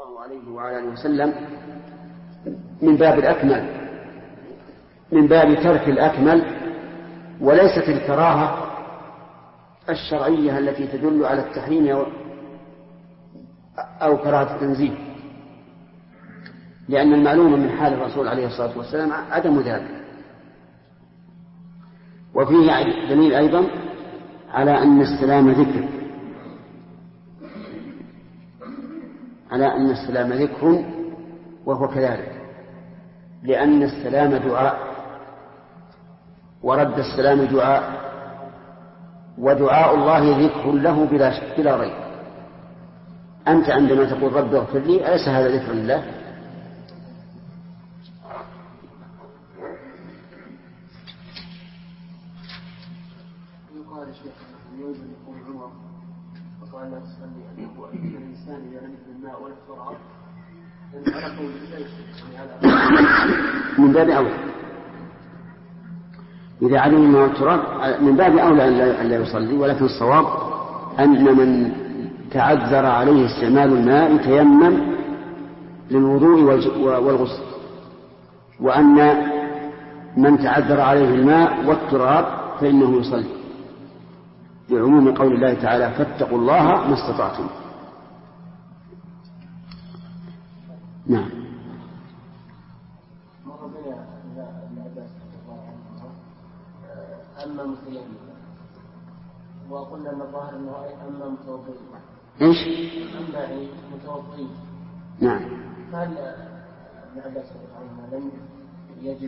الله عليه وعلى آله وسلم من باب الأكمل، من باب ترك الأكمل، وليست الكراهة الشرعية التي تدل على التحريم أو كراهة التنزيه، لأن المعلوم من حال الرسول عليه الصلاة والسلام عدم ذلك. وفيه دليل أيضا على أن السلام ذكر، على أن السلام ذكر، وهو كذلك، لأن السلام دعاء، ورد السلام دعاء، ودعاء الله ذكر له بلا ريب. أنت عندما تقول رب اغفر لي، أليس هذا ذكر لله؟ يقال شيخ يوجد يقول عمر فقال لا تصلي أن يقول الإنسان إذا لم يكن الماء ولا التراب على قول من باب أولى، إذا علم الماء والتراب من باب أولى أن لا يصلي، ولكن الصواب أن من تعذر عليه استعمال الماء يتيمم للوضوء والغسل، وأن من تعذر عليه الماء والتراب فإنه يصلي، لعموم قول الله تعالى فاتقوا الله ما استطعتم. نعم. مر بنا ابن عباس رضي الله عنهما أما متيمم، وقلنا أن الظاهر أنه أما متوضئ. إيش؟ أما متوضئ. نعم. فهل ابن عباس رضي الله عنهما لم يجد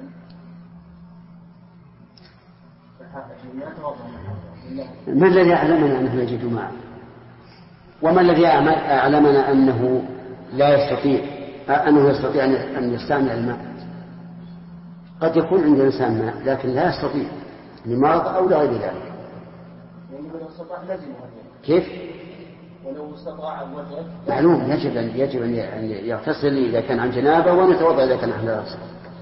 ما الذي أعلمنا أنه يجد معه؟ وما الذي أعلمنا أنه لا يستطيع أن يستعمل الماء؟ قد يكون عند الإنسان ماء لكن لا يستطيع لمرض أو لغير ذلك. يعني ولو استطاع لازم كيف؟ ولو استطاع وجد معلوم يجب أن يغتسل إذا كان عن جنابه، وأن يتوضأ إذا كان عن رأسه.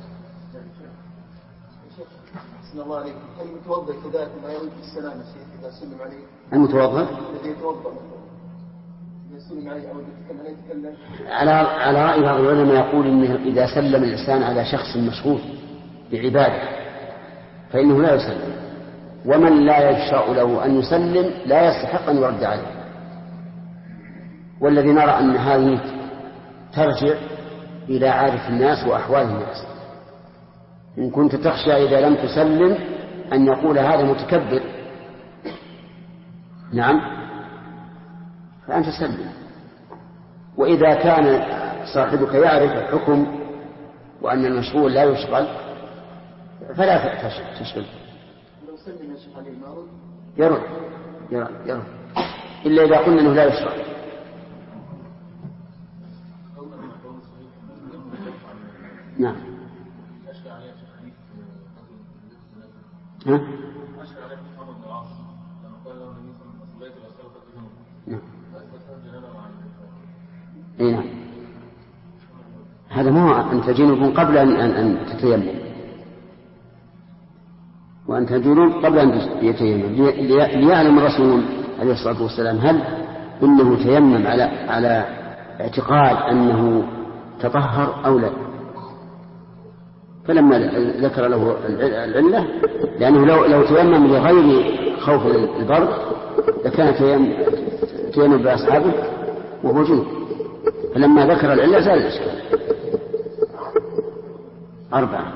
الله عليكم. هل المتوضئ كذلك ما يرد السلام الشيخ إذا سلم عليه؟ المتوضئ الذي يتوضأ إذا سلم عليه أو يتكلم على رأي بعض العلماء يقول إنه إذا سلم الإنسان على شخص مشغول بعبادة فإنه لا يسلم، ومن لا يشرع له أن يسلم لا يستحق أن يرد عليه. والذي نرى أن هذه ترجع إلى عارف الناس وأحوال الناس. إن كنت تخشى إذا لم تسلم أن يقول هذا متكبر، نعم، فأنت سلم. وإذا كان صاحبك يعرف الحكم وأن المشغول لا يشغل فلا تشغل. لو سلم يشغل عليه ما يرد إلا إذا قلنا أنه لا يشغل. نعم. نعم. نعم. هذا ما أنت جنوب قبل أن تتيمم، وأنت جنوب قبل أن يتيمم، ليعلم الرسول عليه الصلاة والسلام هل إنه تيمم على اعتقاد أنه تطهر أو لا. فلما ذكر له العلة، لأنه لو تيمم لغير خوف البرد لكان تيمم بأصحابه وهو جنوب، فلما ذكر العلة زال الإشكال. 4.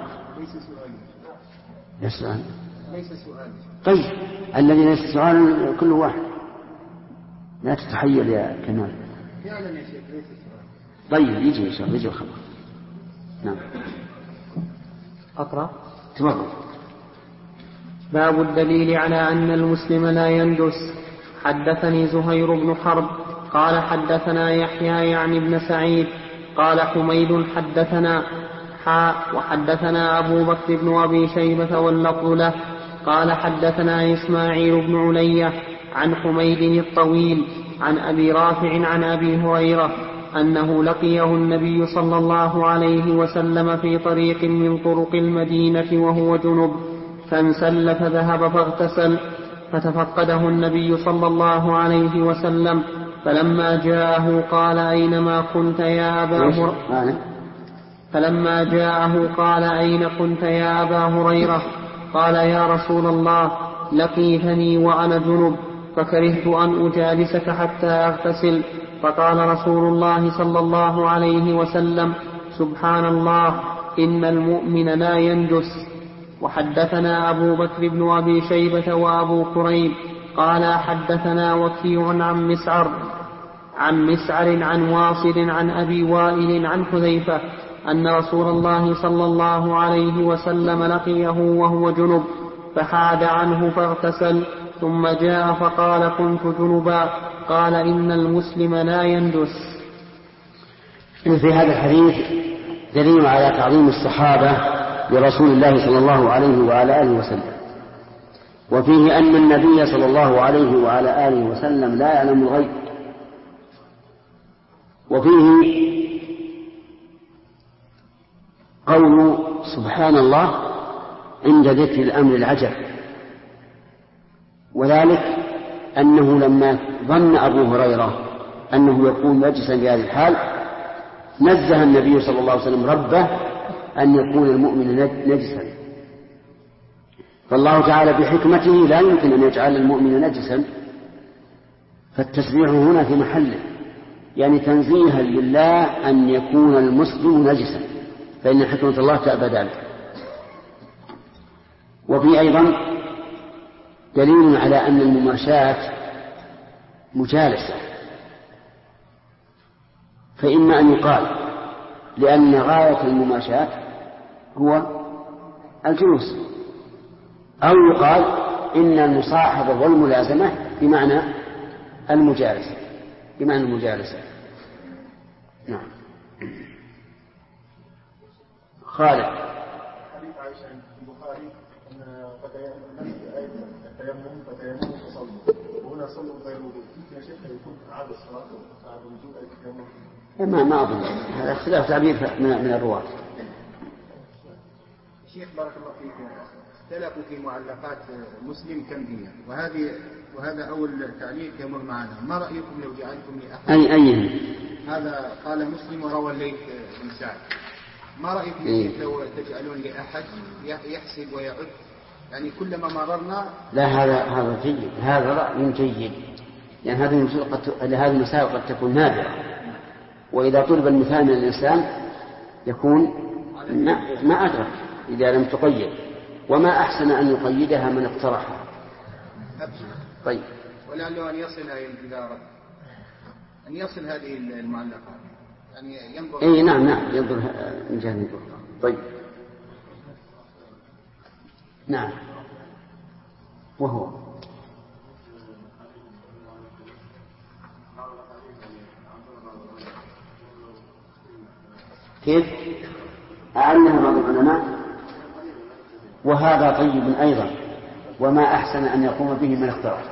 ليس سؤال. طيب الذي ليس سؤال كل واحد، لا تتحيل يا كمال. فعلا يا شيخ ليس سؤال. طيب يجي إن شاء الله، يجي الخبر. نعم. أقرأ. تفضل. باب الدليل على أن المسلم لا يندس. حدثني زهير بن حرب قال حدثنا يحيى يعني بن سعيد قال حميد حدثنا وحدثنا أبو بكر بن أبي شيبة واللفظ له قال حدثنا إسماعيل بن علية عن حميد الطويل عن أبي رافع عن أبي هريرة أنه لقيه النبي صلى الله عليه وسلم في طريق من طرق المدينة وهو جنب، فانسل فذهب فاغتسل، فتفقده النبي صلى الله عليه وسلم فلما جاءه قال أينما كنت يا أبا هريرة فلما جاءه قال أين كنت يا أبا هريرة؟ قال يا رسول الله لقيتني وأنا جنب فكرهت أن أجالسك حتى أغتسل. فقال رسول الله صلى الله عليه وسلم سبحان الله إن المؤمن لا ينجس. وحدثنا أبو بكر بن أبي شيبة وأبو كريب قال حدثنا وكيع عن مسعر عن واصل عن أبي وائل عن حذيفة أن رسول الله صلى الله عليه وسلم لقيه وهو جنب فحاد عنه فاغتسل ثم جاء فقال كنت جنبا. قال إن المسلم لا ينجس. في هذا الحديث دليل على تعظيم الصحابة لرسول الله صلى الله عليه وعلى آله وسلم، وفيه أن النبي صلى الله عليه وعلى آله وسلم لا يعلم الغيب، وفيه قول سبحان الله عند ذكر الأمر العجب، وذلك أنه لما ظن أبو هريرة أنه يكون نجسا في هذه الحال نزه النبي صلى الله عليه وسلم ربه أن يكون المؤمن نجسا، فالله تعالى بحكمته لا يمكن أن يجعل المؤمن نجسا، فالتسبيح هنا في محله، يعني تنزيها لله أن يكون المسلم نجسا، فإن حكمة الله تأبى ذلك. وفي أيضا دليل على أن المماشاة مجالسة، فإما أن يقال لأن غاية المماشاة هو الجلوس، أو يقال إن المصاحبة والملازمة بمعنى المجالسة، نعم. خالد حديث عائشة في البخاري أن التيمم فصلوا وهنا صلوا غير وضوء، يمكن يا شيخ يكون عاد الصلاة بعد وجود التيمم؟ ما أظن هذا اختلاف تعبير من الرواة. شيخ بارك الله فيكم، اختلفوا في معلقات مسلم كم هي، وهذا أول تعليق يمر معنا، ما رأيكم لو جعلتم لأحد أي هذا قال مسلم وروى الليث بن سعد، ما رأيكم لو تجعلون لأحد يحسب ويعد، يعني كلما مررنا؟ لا، هذا جيد، هذا رأي جيد، يعني هذه المسائل قد تكون نادرة، وإذا طلب المثال من الإنسان يكون ما أدرك إذا لم تقيد، وما أحسن أن يقيدها من اقترحها. طيب، ولعله أن يصل إذا أرد أن يصل هذه المعلقات، يعني ينظر. أي نعم ينظر من جهة النظر. طيب، نعم. وهو كيف أعلنها بعض العلماء، وهذا طيب أيضا، وما أحسن أن يقوم به من اقترح.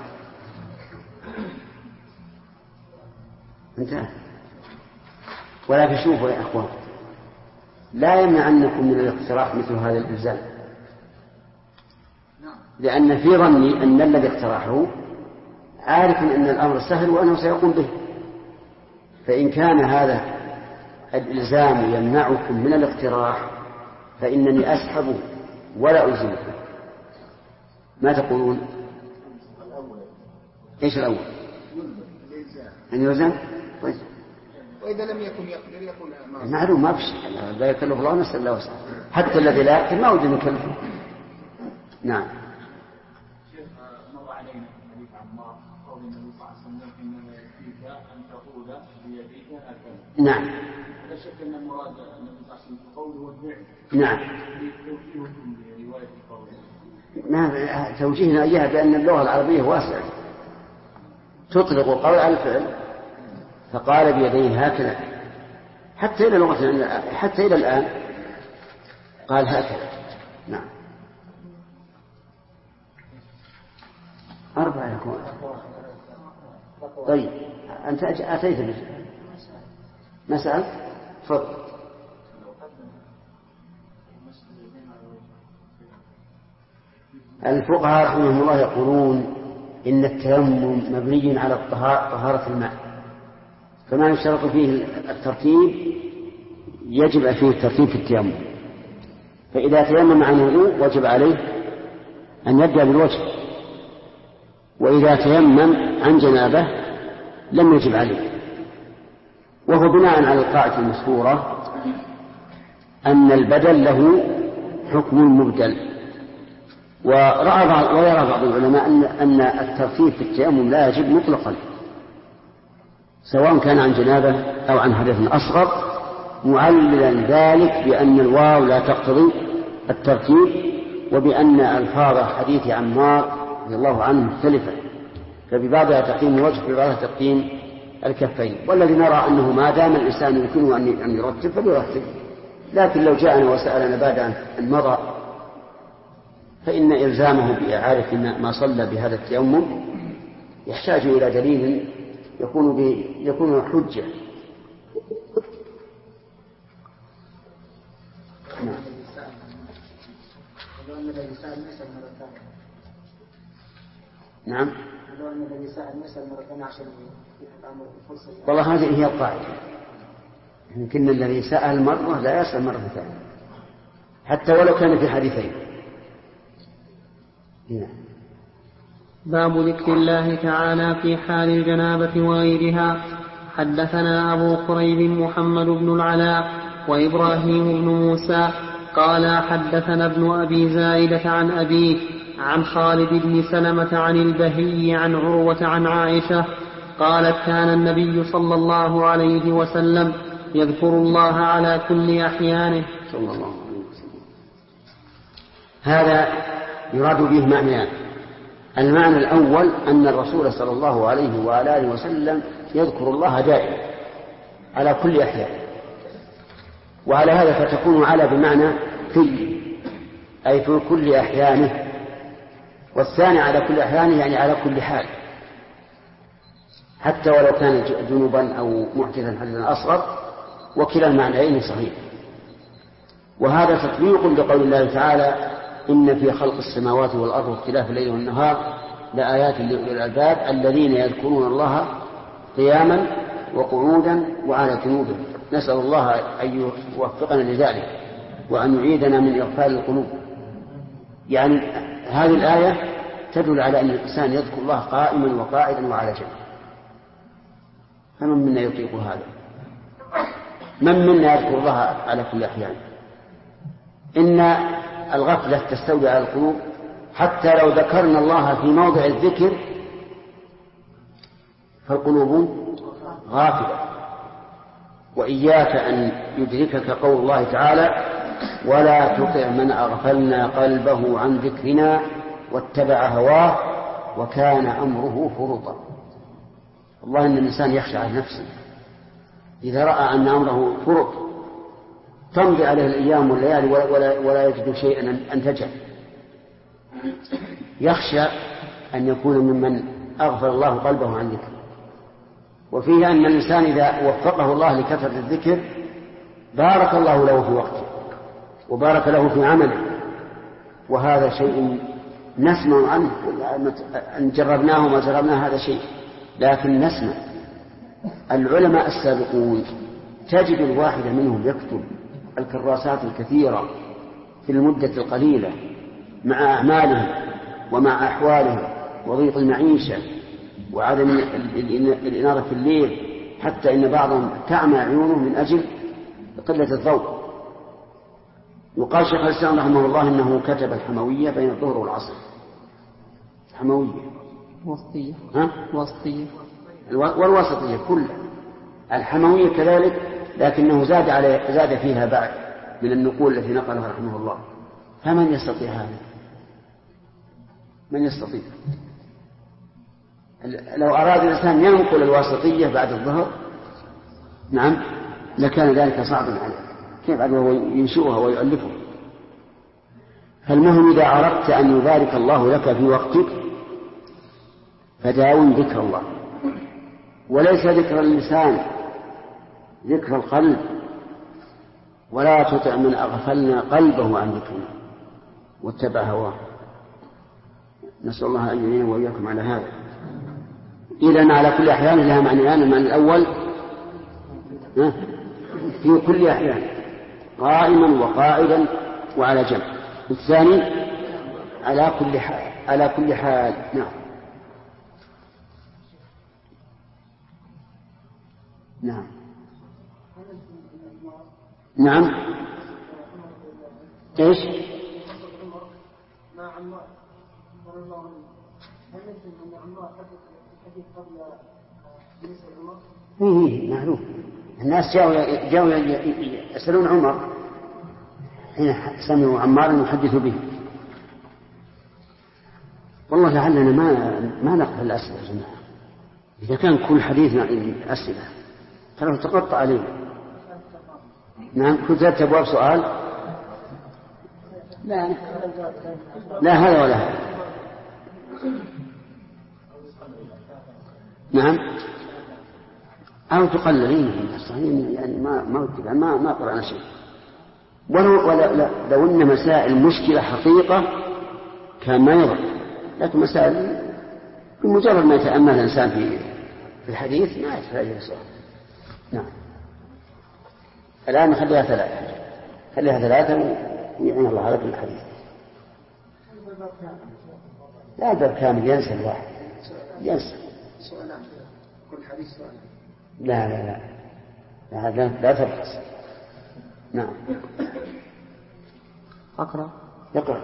انتهى. ولكن شوفوا يا أخوان، لا يمنعنكم من الاقتراح مثل هذا الإلزام، لأن في ظني أن الذي اقترحه عارف أن الأمر سهل وأنه سيقوم به، فإن كان هذا الإلزام يمنعكم من الاقتراح فإنني أسحبه ولا ألزمكم. ما تقولون؟ إيش الأول؟ أن يلزم؟ طيب. وإذا لم يكن يقدر يقول معلوم، ما فيش، لا يكلف الله نفسا إلا وسعها، حتى الذي لا يقدر ما وجد يكلفه. نعم. شيخ، مر علينا حديث عمار قول النبي صلى الله عليه وسلم إنما يكفيك أن تقول بيديك هكذا. نعم. لا شك أن المراد النبي صلى الله عليه وسلم قوله والفعل. نعم. توجيهكم برواية قوله. ما توجيهنا إياها بأن اللغة العربية واسعة، تطلق القول على الفعل، فقال بيديه هكذا، حتى إلى لغتنا حتى إلى الآن قال هكذا. نعم. 4 يكون. طيب، أنت أتيت به مسألة تفضل. الفقهاء رحمهم الله يقولون إن التيمم مبني على طهارة الماء، فما يشترط فيه الترتيب يجب فيه الترتيب في التيمم. فإذا تيمم عن وضوء وجب عليه أن يبدأ بالوجه، وإذا تيمم عن جنابة لم يجب عليه. وهو بناء على القاعدة المشهورة أن البدل له حكم المبدل. ويرى بعض العلماء أن الترتيب في التيمم لا يجب مطلقا، سواء كان عن جنابة أو عن حدث أصغر، معللا ذلك بأن الواو لا تقتضي الترتيب، وبأن ألفاظ حديث عمار رضي الله عنه مختلفة، فببعضها تقديم الوجه وببعضها تقديم الكفين. والذي نرى أنه ما دام الإنسان يمكنه أن يرتب فليرتب، لكن لو جاءنا وسألنا بعد أن مضى فإن إلزامه بإعادة ما صلى بهذا التيمم يحتاج إلى دليل يكون حجة. نعم. والله هذه هي القاعدة، يمكن الذي سأل مرة لا يسأل مرة ثانية حتى ولو كان في حديثين. باب ذكر الله تعالى في حال الجنابة وغيرها. حدثنا أبو قريب محمد بن العلاء وإبراهيم بن موسى قال حدثنا ابن أبي زائدة عن أبيه عن خالد بن سلمة عن البهي عن عروة عن عائشة قالت كان النبي صلى الله عليه وسلم يذكر الله على كل أحيانه. صلى الله عليه وسلم. هذا يراد به معنيان. المعنى الأول أن الرسول صلى الله عليه وآله وسلم يذكر الله دائما على كل أحيان، وعلى هذا فتكون على بمعنى في، أي في كل أحيانه، والثاني على كل أحيانه يعني على كل حال، حتى ولو كان جنوبا أو محدثا حدثا أصغر، وكلا المعنيين صحيح. وهذا تطبيق لقول الله تعالى إن في خلق السماوات والأرض واختلاف الليل والنهار لآيات لأولي الألباب الذين يذكرون الله قياما وقعودا وعلى جنوبهم. نسأل الله أن يوفقنا لذلك وأن يعيدنا من إغفال القلوب. يعني هذه الآية تدل على أن الإنسان يذكر الله قائما وقاعدا وعلى جنب. فمن منا يطيق هذا؟ من منا يذكر الله على كل أحيان؟ إن الغفلة تستولي على القلوب، حتى لو ذكرنا الله في موضع الذكر فالقلوب غافلة. وإياك أن يدركك قول الله تعالى ولا تطع من أغفلنا قلبه عن ذكرنا واتبع هواه وكان أمره فرطا. والله إن الإنسان يخشى على نفسه إذا رأى أن أمره فرط، تمضي عليه الأيام والليالي ولا يجد شيئا أنتجه. يخشى أن يكون ممن أغفل الله قلبه عن ذكره. وفيه أن الإنسان إذا وفقه الله لكثرة الذكر بارك الله له في وقته وبارك له في عمله، وهذا شيء نسمع عنه. أن جربناه وما جربناه هذا شيء، لكن نسمع. العلماء السابقون تجد الواحد منهم يكتب الكراسات الكثيرة في المدة القليلة مع أعمالهم ومع أحوالهم وضيق المعيشة وعدم الإنارة في الليل، حتى إن بعضهم تعمى عيونه من أجل قلة الضوء. يقال شيخ الإسلام رحمه الله إنه كتب الحموية بين الظهر والعصر. حموية وسطية والوسطية كلها. الحموية كذلك، لكنه زاد فيها بعد من النقول التي نقلها رحمه الله. فمن يستطيع هذا؟ من يستطيع؟ لو أراد الإنسان ينقل الواسطية بعد الظهر نعم لكان ذلك صعبا عليه، كيف عاد هو ينشئها ويؤلفها؟ فالمهم إذا أردت أن يبارك الله لك في وقتك فداوم ذكر الله، وليس ذكر اللسان، ذكر القلب. ولا تطع من أغفلنا قلبه عن ذكرنا واتبع هواه. نسأل الله أن يعيننا وإياكم على هذا. إذن على كل أحيان لها معنيان. المعنى الأول في كل أحيان قائما وقاعدا وعلى جنب. الثاني على كل حال. نعم. نعم. نعم. ايش؟ مع عمار رضي الله عنه، هل يمكن ان عمار حدث الحديث قبل بالنسبه لعمر؟ ايه معلوم. الناس جاءوا يسألون عمر حين سمعوا عمارا يحدث به. والله لعلنا ما نقبل الأسئلة يا جماعة. إذا كان كل حديثنا أسئلة فلو تقطع عليه. نعم. كنت أبواب سؤال. لا هذا ولا هذا. نعم. أو تقللين يعني ما اتبع ما قرأنا شيء. لو إن مسائل مشكلة حقيقة كان ما يضر، لكن مسائل بمجرد ما يتأمل الإنسان في الحديث ما يحتاج إلى سؤال. نعم. الآن خليها ثلاثة ويعين الله على كل حديث. لا باب كامل ينسى الواحد ينسى. سؤالان كل حديث سؤال. لا ترخص. نعم. أقرأ. يقرأ.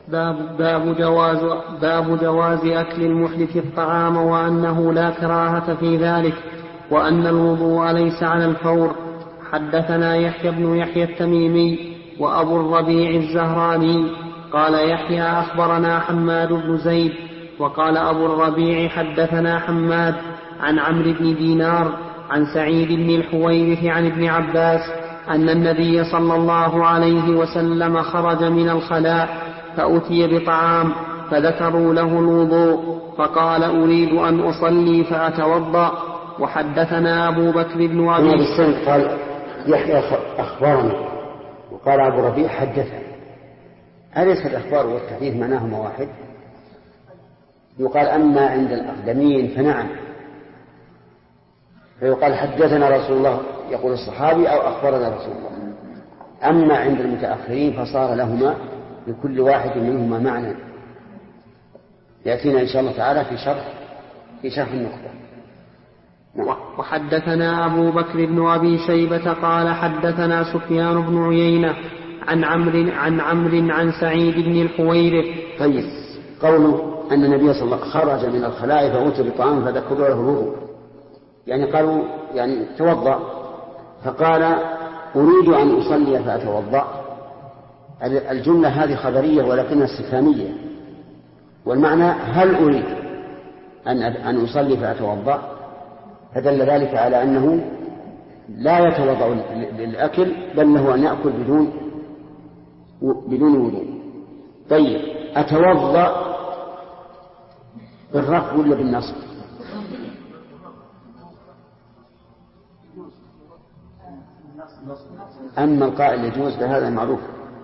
باب جواز أكل المحدث الطعام وأنه لا كراهة في ذلك وأن الوضوء ليس على الفور. حدثنا يحيى بن يحيى التميمي وأبو الربيع الزهراني قال يحيى أخبرنا حماد بن زيد وقال أبو الربيع حدثنا حماد عن عمرو بن دينار عن سعيد بن الحويرث عن ابن عباس أن النبي صلى الله عليه وسلم خرج من الخلاء فأتي بطعام فذكروا له الوضوء فقال أريد أن أصلي فأتوضأ. وحدثنا أبو بكر بن أبي شيبة قال يحيى أخبرني وقال أبو ربيع حدثني. أليس الأخبار والتحديث معناهما واحد؟ يقال أما عند الأقدمين فنعم، فيقال حدثنا رسول الله يقول الصحابي أو أخبرنا رسول الله. أما عند المتأخرين فصار لهما لكل واحد منهما معنى يأتينا إن شاء الله تعالى في شرح النقطة. وحدثنا أبو بكر بن أبي شيبة قال حدثنا سفيان بن عيينة عن عمرو عن سعيد بن الحويرث. طيب قوله أن النبي صلى الله عليه وسلم خرج من الخلاء فأتي بطعام فذكروا له الوضوء، يعني قالوا يعني توضأ، فقال أريد أن أصلي فأتوضأ. الجملة هذه خبرية ولكنها استفهامية، والمعنى هل أريد أن أصلي فأتوضأ، فدل ذلك على أنه لا يتوضأ للأكل بل له أن يأكل بدون وضوء. طيب أتوضأ بالرفع ولا بالنصب؟ أما القائل يجوز فهذا معروف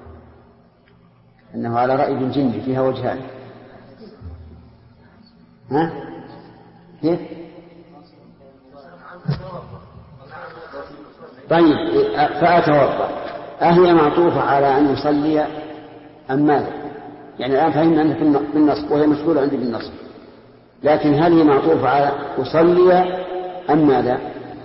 أنه على رأي ابن جندي فيها وجهان. ها؟ كيف؟ طيب فأتوضأ أهي معطوفة على أن يصلي أم ماذا؟ يعني الآن فهمنا أنها بالنصب وهي مشغولة عندي بالنصب، لكن هل هي معطوفة على أصلي أم ماذا؟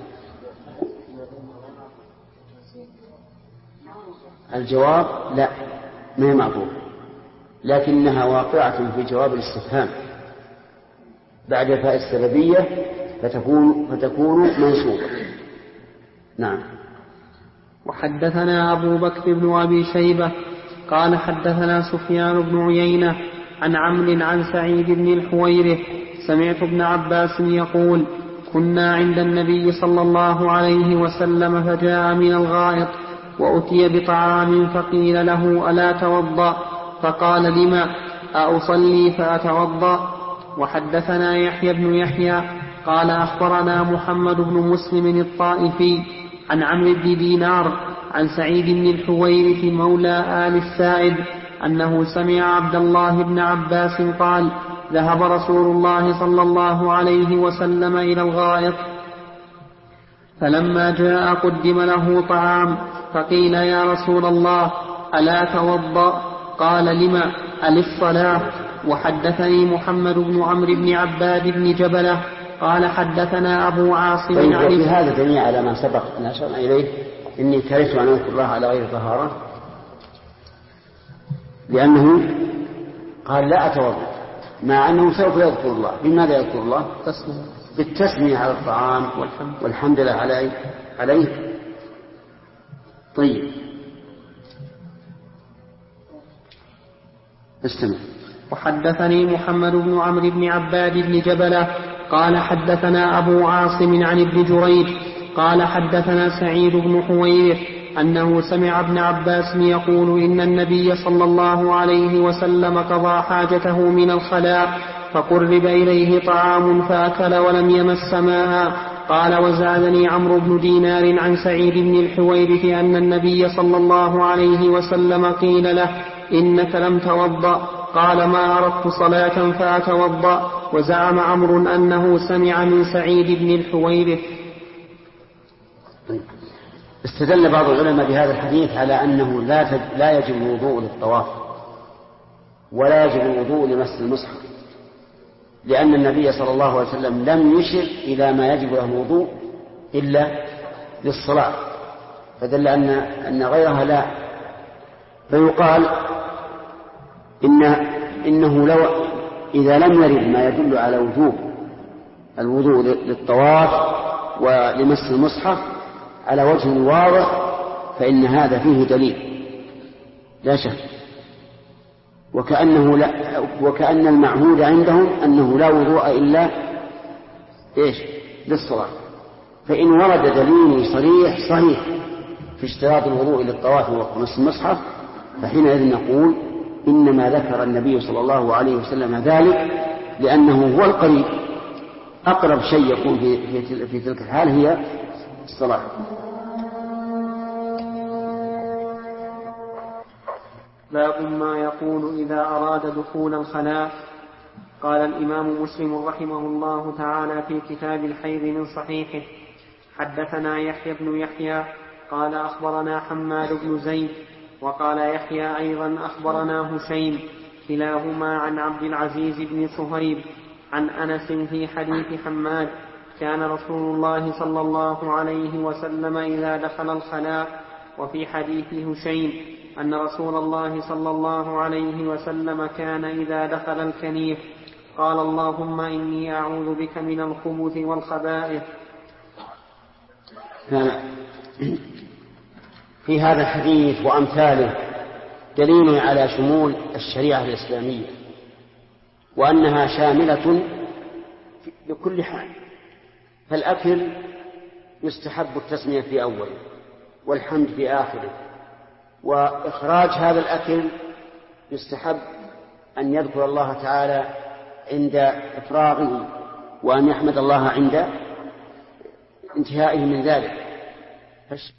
الجواب لا، ما هي معطوفة، لكنها واقعة في جواب الاستفهام بعد فاء السببية فتكون منصوبة. نعم. وحدثنا أبو بكر بن أبي شيبة قال حدثنا سفيان بن عيينة عن عمرو عن سعيد بن الحويرث سمعت ابن عباس يقول كنا عند النبي صلى الله عليه وسلم فجاء من الغائط وأتي بطعام فقيل له ألا توضأ؟ فقال لما؟ أصلي فأتوضأ؟ وحدثنا يحيى بن يحيى قال أخبرنا محمد بن مسلم الطائفي عن عمرو بن دينار عن سعيد بن الحويرث مولى آل السائب أنه سمع عبد الله بن عباس قال ذهب رسول الله صلى الله عليه وسلم إلى الغائط فلما جاء قدم له طعام فقيل يا رسول الله ألا توضأ؟ قال لم؟ للصلاة. وحدثني محمد بن عمرو بن عباد بن جبلة قال حدثنا أبو عاصم عن في هذا دليل على ما سبق أن أشرنا إليه إني كرهت أن أذكر الله على غير طهارة، لأنه قال لا أتوضأ مع أنه سوف يذكر الله. بماذا يذكر الله؟ بالتسمية على الطعام والحمد لله عليه. طيب استمع. وحدثني محمد بن عمرو بن عباد بن جبلة قال حدثنا أبو عاصم عن ابن جريج قال حدثنا سعيد بن حويرث أنه سمع ابن عباس يقول إن النبي صلى الله عليه وسلم قضى حاجته من الخلاء فقرب إليه طعام فأكل ولم يمس ماء. قال وزادني عمرو بن دينار عن سعيد بن الحويرث أن النبي صلى الله عليه وسلم قيل له إنك لم توضأ؟ قال ما أردت صلاة فأتوضأ. وزعم عمرو أنه سمع من سعيد بن الحويرث. استدل بعض العلماء بهذا الحديث على أنه لا يجب الوضوء للطواف ولا يجب الوضوء لمس المصحف، لأن النبي صلى الله عليه وسلم لم يشر إلى ما يجب له الوضوء إلا للصلاة، فدل أن غيرها لا. فيقال إنه لو إذا لم يرد ما يدل على وجوب الوضوء للطواف ولمس المصحف على وجه واضح فإن هذا فيه دليل لا شك، وكأن المعهود عندهم أنه لا وضوء إلا للصلاة. فإن ورد دليل صحيح في اشتراط الوضوء للطواف ومس المصحف فحينئذ نقول إنما ذكر النبي صلى الله عليه وسلم ذلك لأنه هو القريب، أقرب شيء يكون في تلك الحال هي الصلاة. باب ما يقول إذا أراد دخول الخلاء. قال الإمام مسلم رحمه الله تعالى في كتاب الحيض من صحيحه حدثنا يحيى بن يحيى قال أخبرنا حماد بن زيد وقال يحيى أيضا أخبرنا هشيم كلاهما عن عبد العزيز بن صهيب عن أنس في حديث حماد كان رسول الله صلى الله عليه وسلم إذا دخل الخلاء. وفي حديث هشيم أن رسول الله صلى الله عليه وسلم كان إذا دخل الكنيف قال اللهم إني أعوذ بك من الخبث والخبائث. في هذا الحديث وأمثاله دليل على شمول الشريعة الإسلامية وأنها شاملة لكل حال. فالأكل يستحب التسمية في أوله والحمد في آخره، وإخراج هذا الأكل يستحب أن يذكر الله تعالى عند إفراغه وأن يحمد الله عند انتهائه من ذلك.